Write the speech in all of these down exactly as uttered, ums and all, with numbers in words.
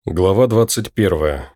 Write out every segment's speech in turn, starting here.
Глава двадцать первая.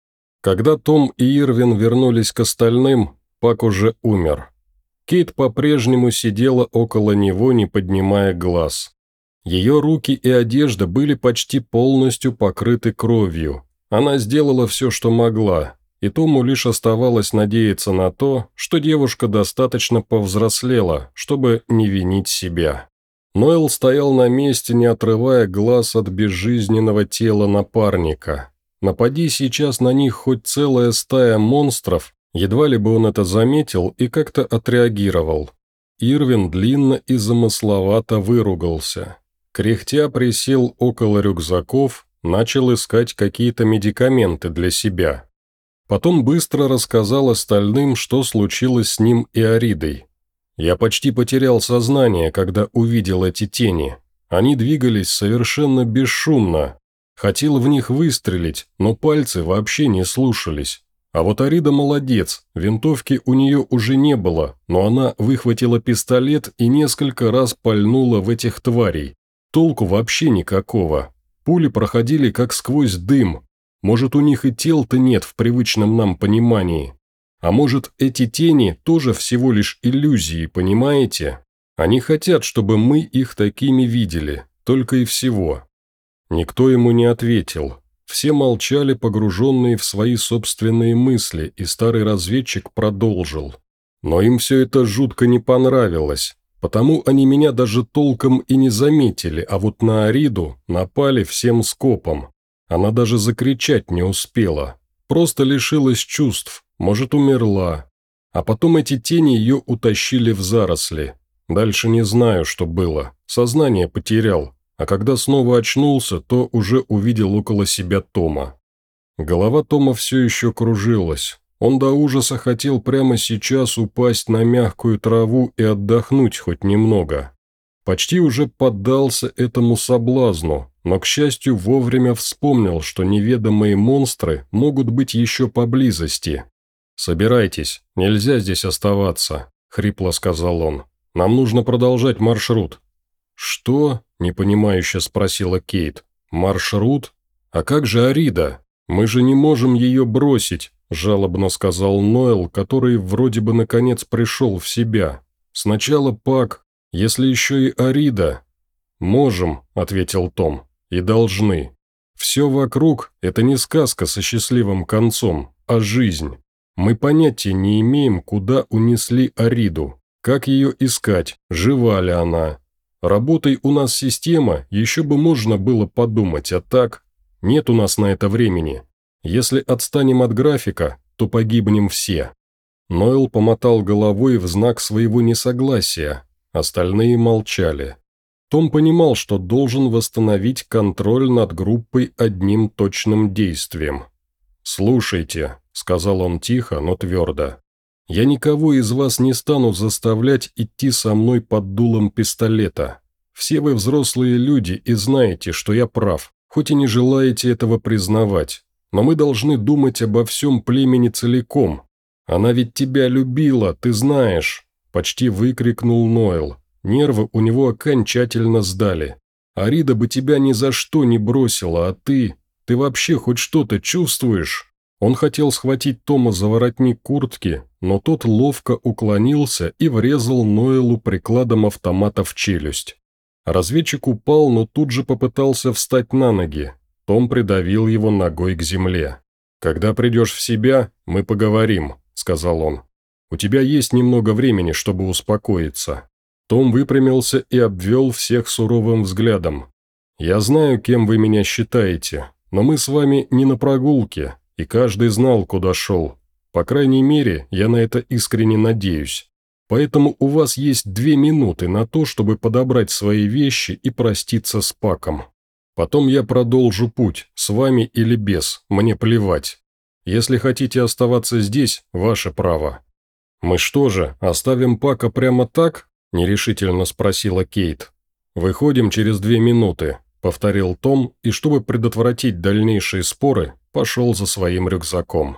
Когда Том и Ирвин вернулись к остальным, Пак уже умер. Кейт по-прежнему сидела около него, не поднимая глаз. Ее руки и одежда были почти полностью покрыты кровью. Она сделала все, что могла, и Тому лишь оставалось надеяться на то, что девушка достаточно повзрослела, чтобы не винить себя. Ноэл стоял на месте, не отрывая глаз от безжизненного тела напарника. Напади сейчас на них хоть целая стая монстров, едва ли бы он это заметил и как-то отреагировал. Ирвин длинно и замысловато выругался. Кряхтя присел около рюкзаков, начал искать какие-то медикаменты для себя. Потом быстро рассказал остальным, что случилось с ним и Аридой. Я почти потерял сознание, когда увидел эти тени. Они двигались совершенно бесшумно. Хотел в них выстрелить, но пальцы вообще не слушались. А вот Арида молодец, винтовки у нее уже не было, но она выхватила пистолет и несколько раз пальнула в этих тварей. Толку вообще никакого. Пули проходили как сквозь дым. Может, у них и тел-то нет в привычном нам понимании. А может, эти тени тоже всего лишь иллюзии, понимаете? Они хотят, чтобы мы их такими видели, только и всего». Никто ему не ответил. Все молчали, погруженные в свои собственные мысли, и старый разведчик продолжил. Но им все это жутко не понравилось, потому они меня даже толком и не заметили, а вот на Ариду напали всем скопом. Она даже закричать не успела, просто лишилась чувств. Может, умерла. А потом эти тени ее утащили в заросли. Дальше не знаю, что было. Сознание потерял. А когда снова очнулся, то уже увидел около себя Тома. Голова Тома все еще кружилась. Он до ужаса хотел прямо сейчас упасть на мягкую траву и отдохнуть хоть немного. Почти уже поддался этому соблазну, но, к счастью, вовремя вспомнил, что неведомые монстры могут быть еще поблизости. «Собирайтесь, нельзя здесь оставаться», — хрипло сказал он. «Нам нужно продолжать маршрут». «Что?» — непонимающе спросила Кейт. «Маршрут? А как же Арида? Мы же не можем ее бросить», — жалобно сказал Ноэл, который вроде бы наконец пришел в себя. «Сначала Пак, если еще и Арида». «Можем», — ответил Том, — «и должны. Все вокруг — это не сказка со счастливым концом, а жизнь. Мы понятия не имеем, куда унесли Ариду, как ее искать, жива ли она. Работай у нас система, еще бы можно было подумать, а так нет у нас на это времени. Если отстанем от графика, то погибнем все». Ноэл помотал головой в знак своего несогласия, остальные молчали. Том понимал, что должен восстановить контроль над группой одним точным действием. «Слушайте», — сказал он тихо, но твердо, — «я никого из вас не стану заставлять идти со мной под дулом пистолета. Все вы взрослые люди и знаете, что я прав, хоть и не желаете этого признавать. Но мы должны думать обо всем племени целиком. Она ведь тебя любила, ты знаешь», — почти выкрикнул Ноэл. Нервы у него окончательно сдали. «Арида бы тебя ни за что не бросила, а ты... Ты вообще хоть что-то чувствуешь?» Он хотел схватить Тома за воротник куртки, но тот ловко уклонился и врезал Ноэлу прикладом автомата в челюсть. Разведчик упал, но тут же попытался встать на ноги. Том придавил его ногой к земле. «Когда придешь в себя, мы поговорим», — сказал он. «У тебя есть немного времени, чтобы успокоиться». Том выпрямился и обвел всех суровым взглядом. «Я знаю, кем вы меня считаете, но мы с вами не на прогулке, и каждый знал, куда шел. По крайней мере, я на это искренне надеюсь. Поэтому у вас есть две минуты на то, чтобы подобрать свои вещи и проститься с Паком. Потом я продолжу путь, с вами или без, мне плевать. Если хотите оставаться здесь, ваше право». «Мы что же, оставим Пака прямо так?» – нерешительно спросила Кейт. «Выходим через две минуты», – повторил Том, и чтобы предотвратить дальнейшие споры, пошел за своим рюкзаком.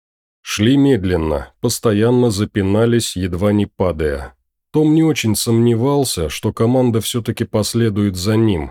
Шли медленно, постоянно запинались, едва не падая. Том не очень сомневался, что команда все-таки последует за ним.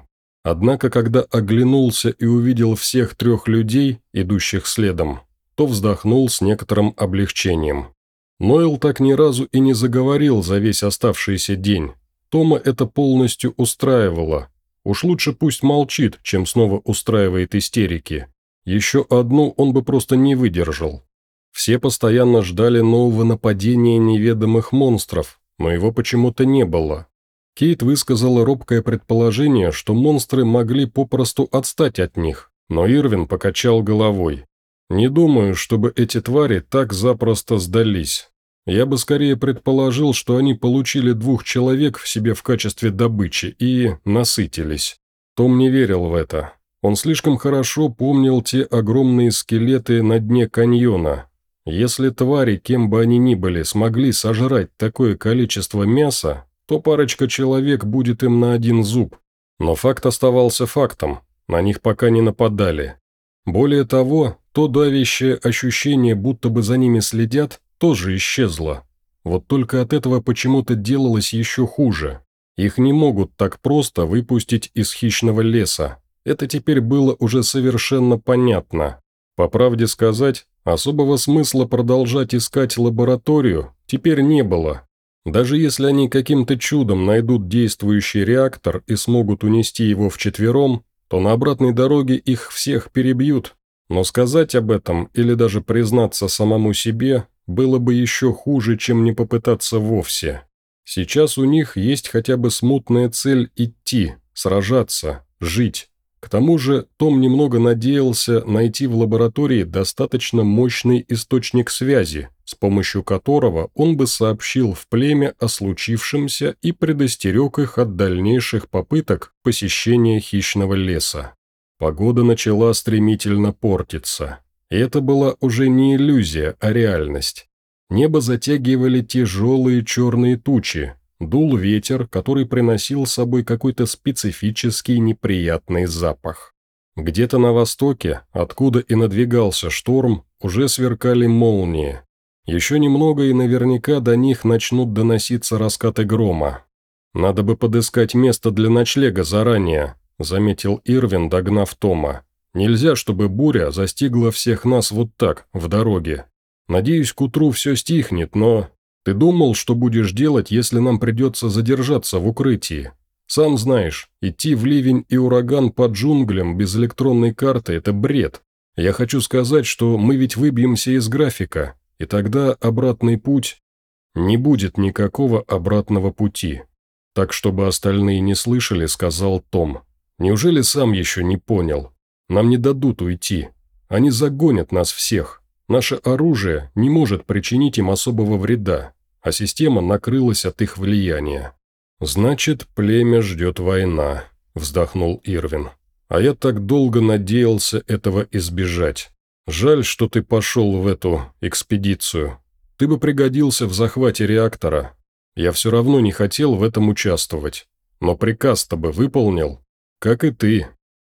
Однако, когда оглянулся и увидел всех трех людей, идущих следом, то вздохнул с некоторым облегчением. Ноэл так ни разу и не заговорил за весь оставшийся день. Тома это полностью устраивало. Уж лучше пусть молчит, чем снова устраивает истерики. Еще одну он бы просто не выдержал. Все постоянно ждали нового нападения неведомых монстров, но его почему-то не было. Кейт высказала робкое предположение, что монстры могли попросту отстать от них, но Ирвин покачал головой. «Не думаю, чтобы эти твари так запросто сдались. Я бы скорее предположил, что они получили двух человек в себе в качестве добычи и насытились». Том не верил в это. Он слишком хорошо помнил те огромные скелеты на дне каньона. Если твари, кем бы они ни были, смогли сожрать такое количество мяса, то парочка человек будет им на один зуб. Но факт оставался фактом, на них пока не нападали. Более того, то давящее ощущение, будто бы за ними следят, тоже исчезло. Вот только от этого почему-то делалось еще хуже. Их не могут так просто выпустить из хищного леса. Это теперь было уже совершенно понятно. По правде сказать, особого смысла продолжать искать лабораторию теперь не было. Даже если они каким-то чудом найдут действующий реактор и смогут унести его вчетвером, то на обратной дороге их всех перебьют. Но сказать об этом или даже признаться самому себе было бы еще хуже, чем не попытаться вовсе. Сейчас у них есть хотя бы смутная цель идти, сражаться, жить. К тому же Том немного надеялся найти в лаборатории достаточно мощный источник связи, с помощью которого он бы сообщил в племя о случившемся и предостерег их от дальнейших попыток посещения хищного леса. Погода начала стремительно портиться. И это была уже не иллюзия, а реальность. Небо затягивали тяжелые черные тучи. Дул ветер, который приносил с собой какой-то специфический неприятный запах. Где-то на востоке, откуда и надвигался шторм, уже сверкали молнии. Еще немного, и наверняка до них начнут доноситься раскаты грома. «Надо бы подыскать место для ночлега заранее», — заметил Ирвин, догнав Тома. «Нельзя, чтобы буря застигла всех нас вот так, в дороге. Надеюсь, к утру все стихнет, но... Ты думал, что будешь делать, если нам придется задержаться в укрытии? Сам знаешь, идти в ливень и ураган по джунглям без электронной карты – это бред. Я хочу сказать, что мы ведь выбьемся из графика, и тогда обратный путь... Не будет никакого обратного пути». Так, чтобы остальные не слышали, сказал Том. «Неужели сам еще не понял? Нам не дадут уйти. Они загонят нас всех. Наше оружие не может причинить им особого вреда, а система накрылась от их влияния». «Значит, племя ждет война», – вздохнул Ирвин. «А я так долго надеялся этого избежать. Жаль, что ты пошел в эту экспедицию. Ты бы пригодился в захвате реактора. Я все равно не хотел в этом участвовать. Но приказ-то бы выполнил, как и ты».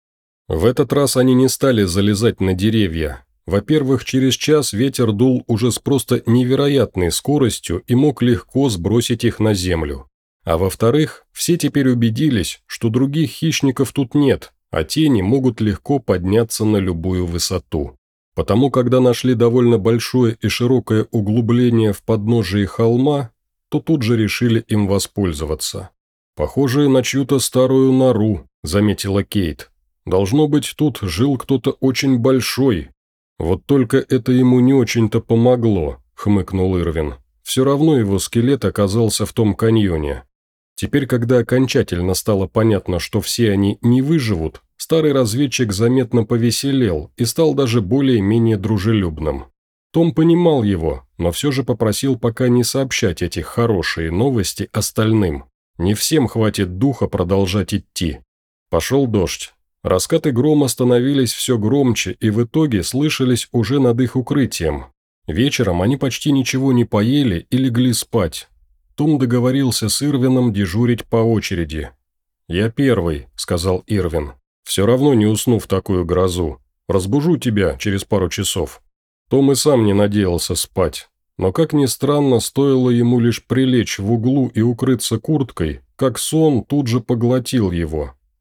В этот раз они не стали залезать на деревья. Во-первых, через час ветер дул уже с просто невероятной скоростью и мог легко сбросить их на землю. А во-вторых, все теперь убедились, что других хищников тут нет, а тени могут легко подняться на любую высоту. Потому, когда нашли довольно большое и широкое углубление в подножии холма, то тут же решили им воспользоваться. «Похоже на чью-то старую нору», – заметила Кейт. «Должно быть, тут жил кто-то очень большой». «Вот только это ему не очень-то помогло», – хмыкнул Ирвин. «Все равно его скелет оказался в том каньоне». Теперь, когда окончательно стало понятно, что все они не выживут, старый разведчик заметно повеселел и стал даже более-менее дружелюбным. Том понимал его, но все же попросил пока не сообщать эти хорошие новости остальным. Не всем хватит духа продолжать идти. Пошел дождь. Раскаты грома становились все громче и в итоге слышались уже над их укрытием. Вечером они почти ничего не поели и легли спать. Том договорился с Ирвином дежурить по очереди. «Я первый», — сказал Ирвин. «Все равно не усну в такую грозу. Разбужу тебя через пару часов». Том и сам не надеялся спать. Но, как ни странно, стоило ему лишь прилечь в углу и укрыться курткой, как сон тут же поглотил его.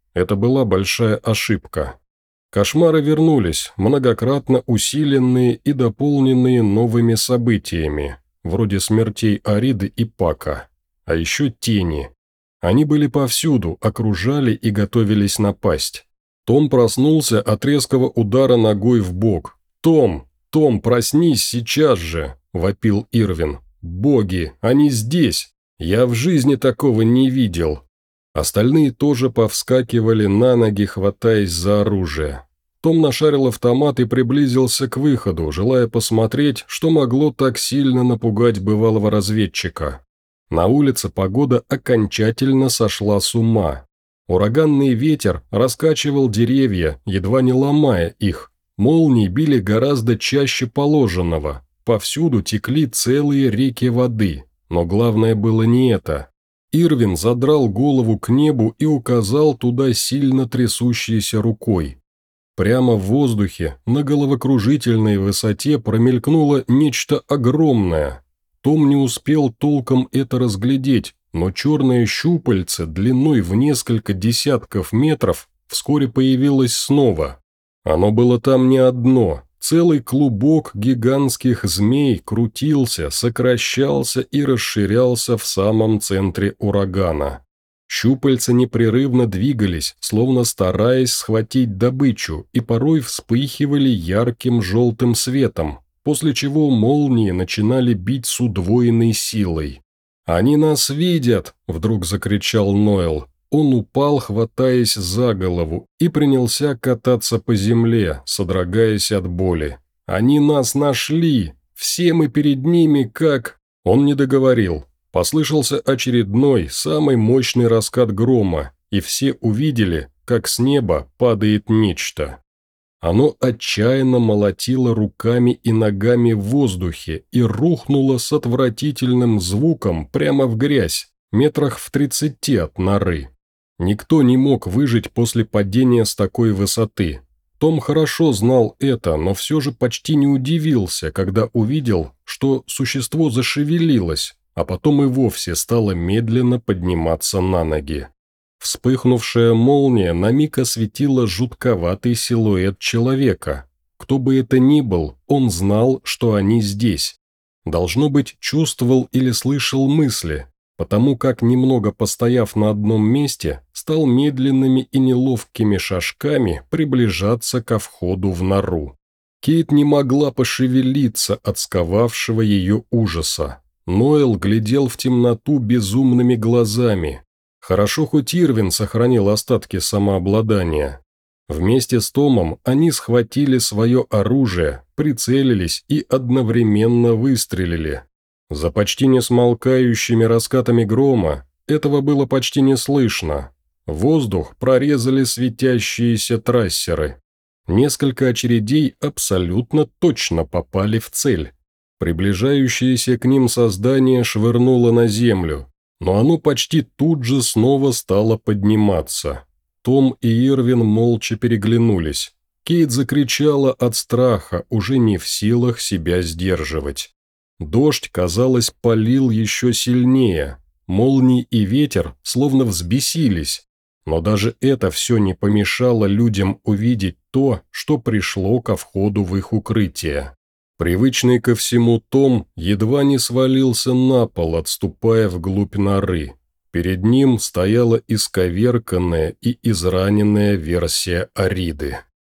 Это была большая ошибка. Кошмары вернулись, многократно усиленные и дополненные новыми событиями, вроде смертей Ариды и Пака. А еще тени. Они были повсюду, окружали и готовились напасть. Том проснулся от резкого удара ногой в бок. «Том! Том, проснись сейчас же!» – вопил Ирвин. «Боги, они здесь! Я в жизни такого не видел!» Остальные тоже повскакивали на ноги, хватаясь за оружие. Том нашарил автомат и приблизился к выходу, желая посмотреть, что могло так сильно напугать бывалого разведчика. На улице погода окончательно сошла с ума. Ураганный ветер раскачивал деревья, едва не ломая их. Молнии били гораздо чаще положенного. Повсюду текли целые реки воды. Но главное было не это. Ирвин задрал голову к небу и указал туда сильно трясущейся рукой. Прямо в воздухе, на головокружительной высоте, промелькнуло нечто огромное. Том не успел толком это разглядеть, но черное щупальце длиной в несколько десятков метров вскоре появилось снова. Оно было там не одно. Целый клубок гигантских змей крутился, сокращался и расширялся в самом центре урагана. Щупальца непрерывно двигались, словно стараясь схватить добычу, и порой вспыхивали ярким желтым светом, после чего молнии начинали бить с удвоенной силой. «Они нас видят!» – вдруг закричал Ноэл. Он упал, хватаясь за голову, и принялся кататься по земле, содрогаясь от боли. «Они нас нашли! Все мы перед ними как...» Он не договорил. Послышался очередной, самый мощный раскат грома, и все увидели, как с неба падает нечто. Оно отчаянно молотило руками и ногами в воздухе и рухнуло с отвратительным звуком прямо в грязь, метрах в тридцати от норы. Никто не мог выжить после падения с такой высоты. Том хорошо знал это, но все же почти не удивился, когда увидел, что существо зашевелилось, а потом и вовсе стало медленно подниматься на ноги. Вспыхнувшая молния на миг осветила жутковатый силуэт человека. Кто бы это ни был, он знал, что они здесь. Должно быть, чувствовал или слышал мысли, потому как, немного постояв на одном месте, стал медленными и неловкими шажками приближаться ко входу в нору. Кейт не могла пошевелиться от сковавшего ее ужаса. Ноэл глядел в темноту безумными глазами. Хорошо, хоть Ирвин сохранил остатки самообладания. Вместе с Томом они схватили свое оружие, прицелились и одновременно выстрелили. За почти не смолкающими раскатами грома этого было почти не слышно. Воздух прорезали светящиеся трассеры. Несколько очередей абсолютно точно попали в цель. Приближающееся к ним создание швырнуло на землю, но оно почти тут же снова стало подниматься. Том и Ирвин молча переглянулись. Кейт закричала от страха, уже не в силах себя сдерживать. Дождь, казалось, палил еще сильнее. Молнии и ветер словно взбесились. Но даже это все не помешало людям увидеть то, что пришло ко входу в их укрытие. Привычный ко всему Том едва не свалился на пол, отступая вглубь норы. Перед ним стояла исковерканная и израненная версия Ариды.